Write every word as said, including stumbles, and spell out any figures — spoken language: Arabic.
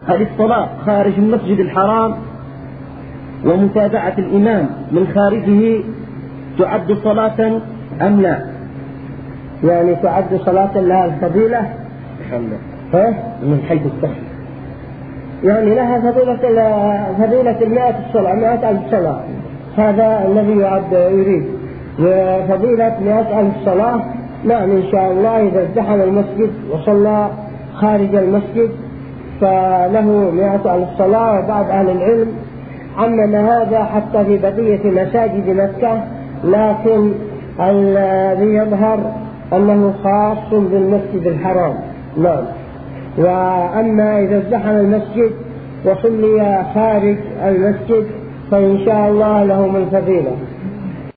هل الصلاة خارج المسجد الحرام ومتابعة الإمام من خارجه تعد صلاة أم لا؟ يعني تعد صلاة لها الفضيلة من حيث الصحة، يعني لها فضيلة فضيلة المئة الصلاة مئة ألف صلاة، هذا الذي يعد يريد. وفضيلة مئة ألف صلاة نعم إن شاء الله إذا ازدحم المسجد وصلى خارج المسجد فله مئة ألف صلاة. وبعض أهل العلم عمم هذا حتى في بقية مساجد مكة، لكن الذي يظهر أنه خاص بالمسجد الحرام. نعم. وأما إذا ازدحم المسجد وصلي خارج المسجد فإن شاء الله له من فضيلة.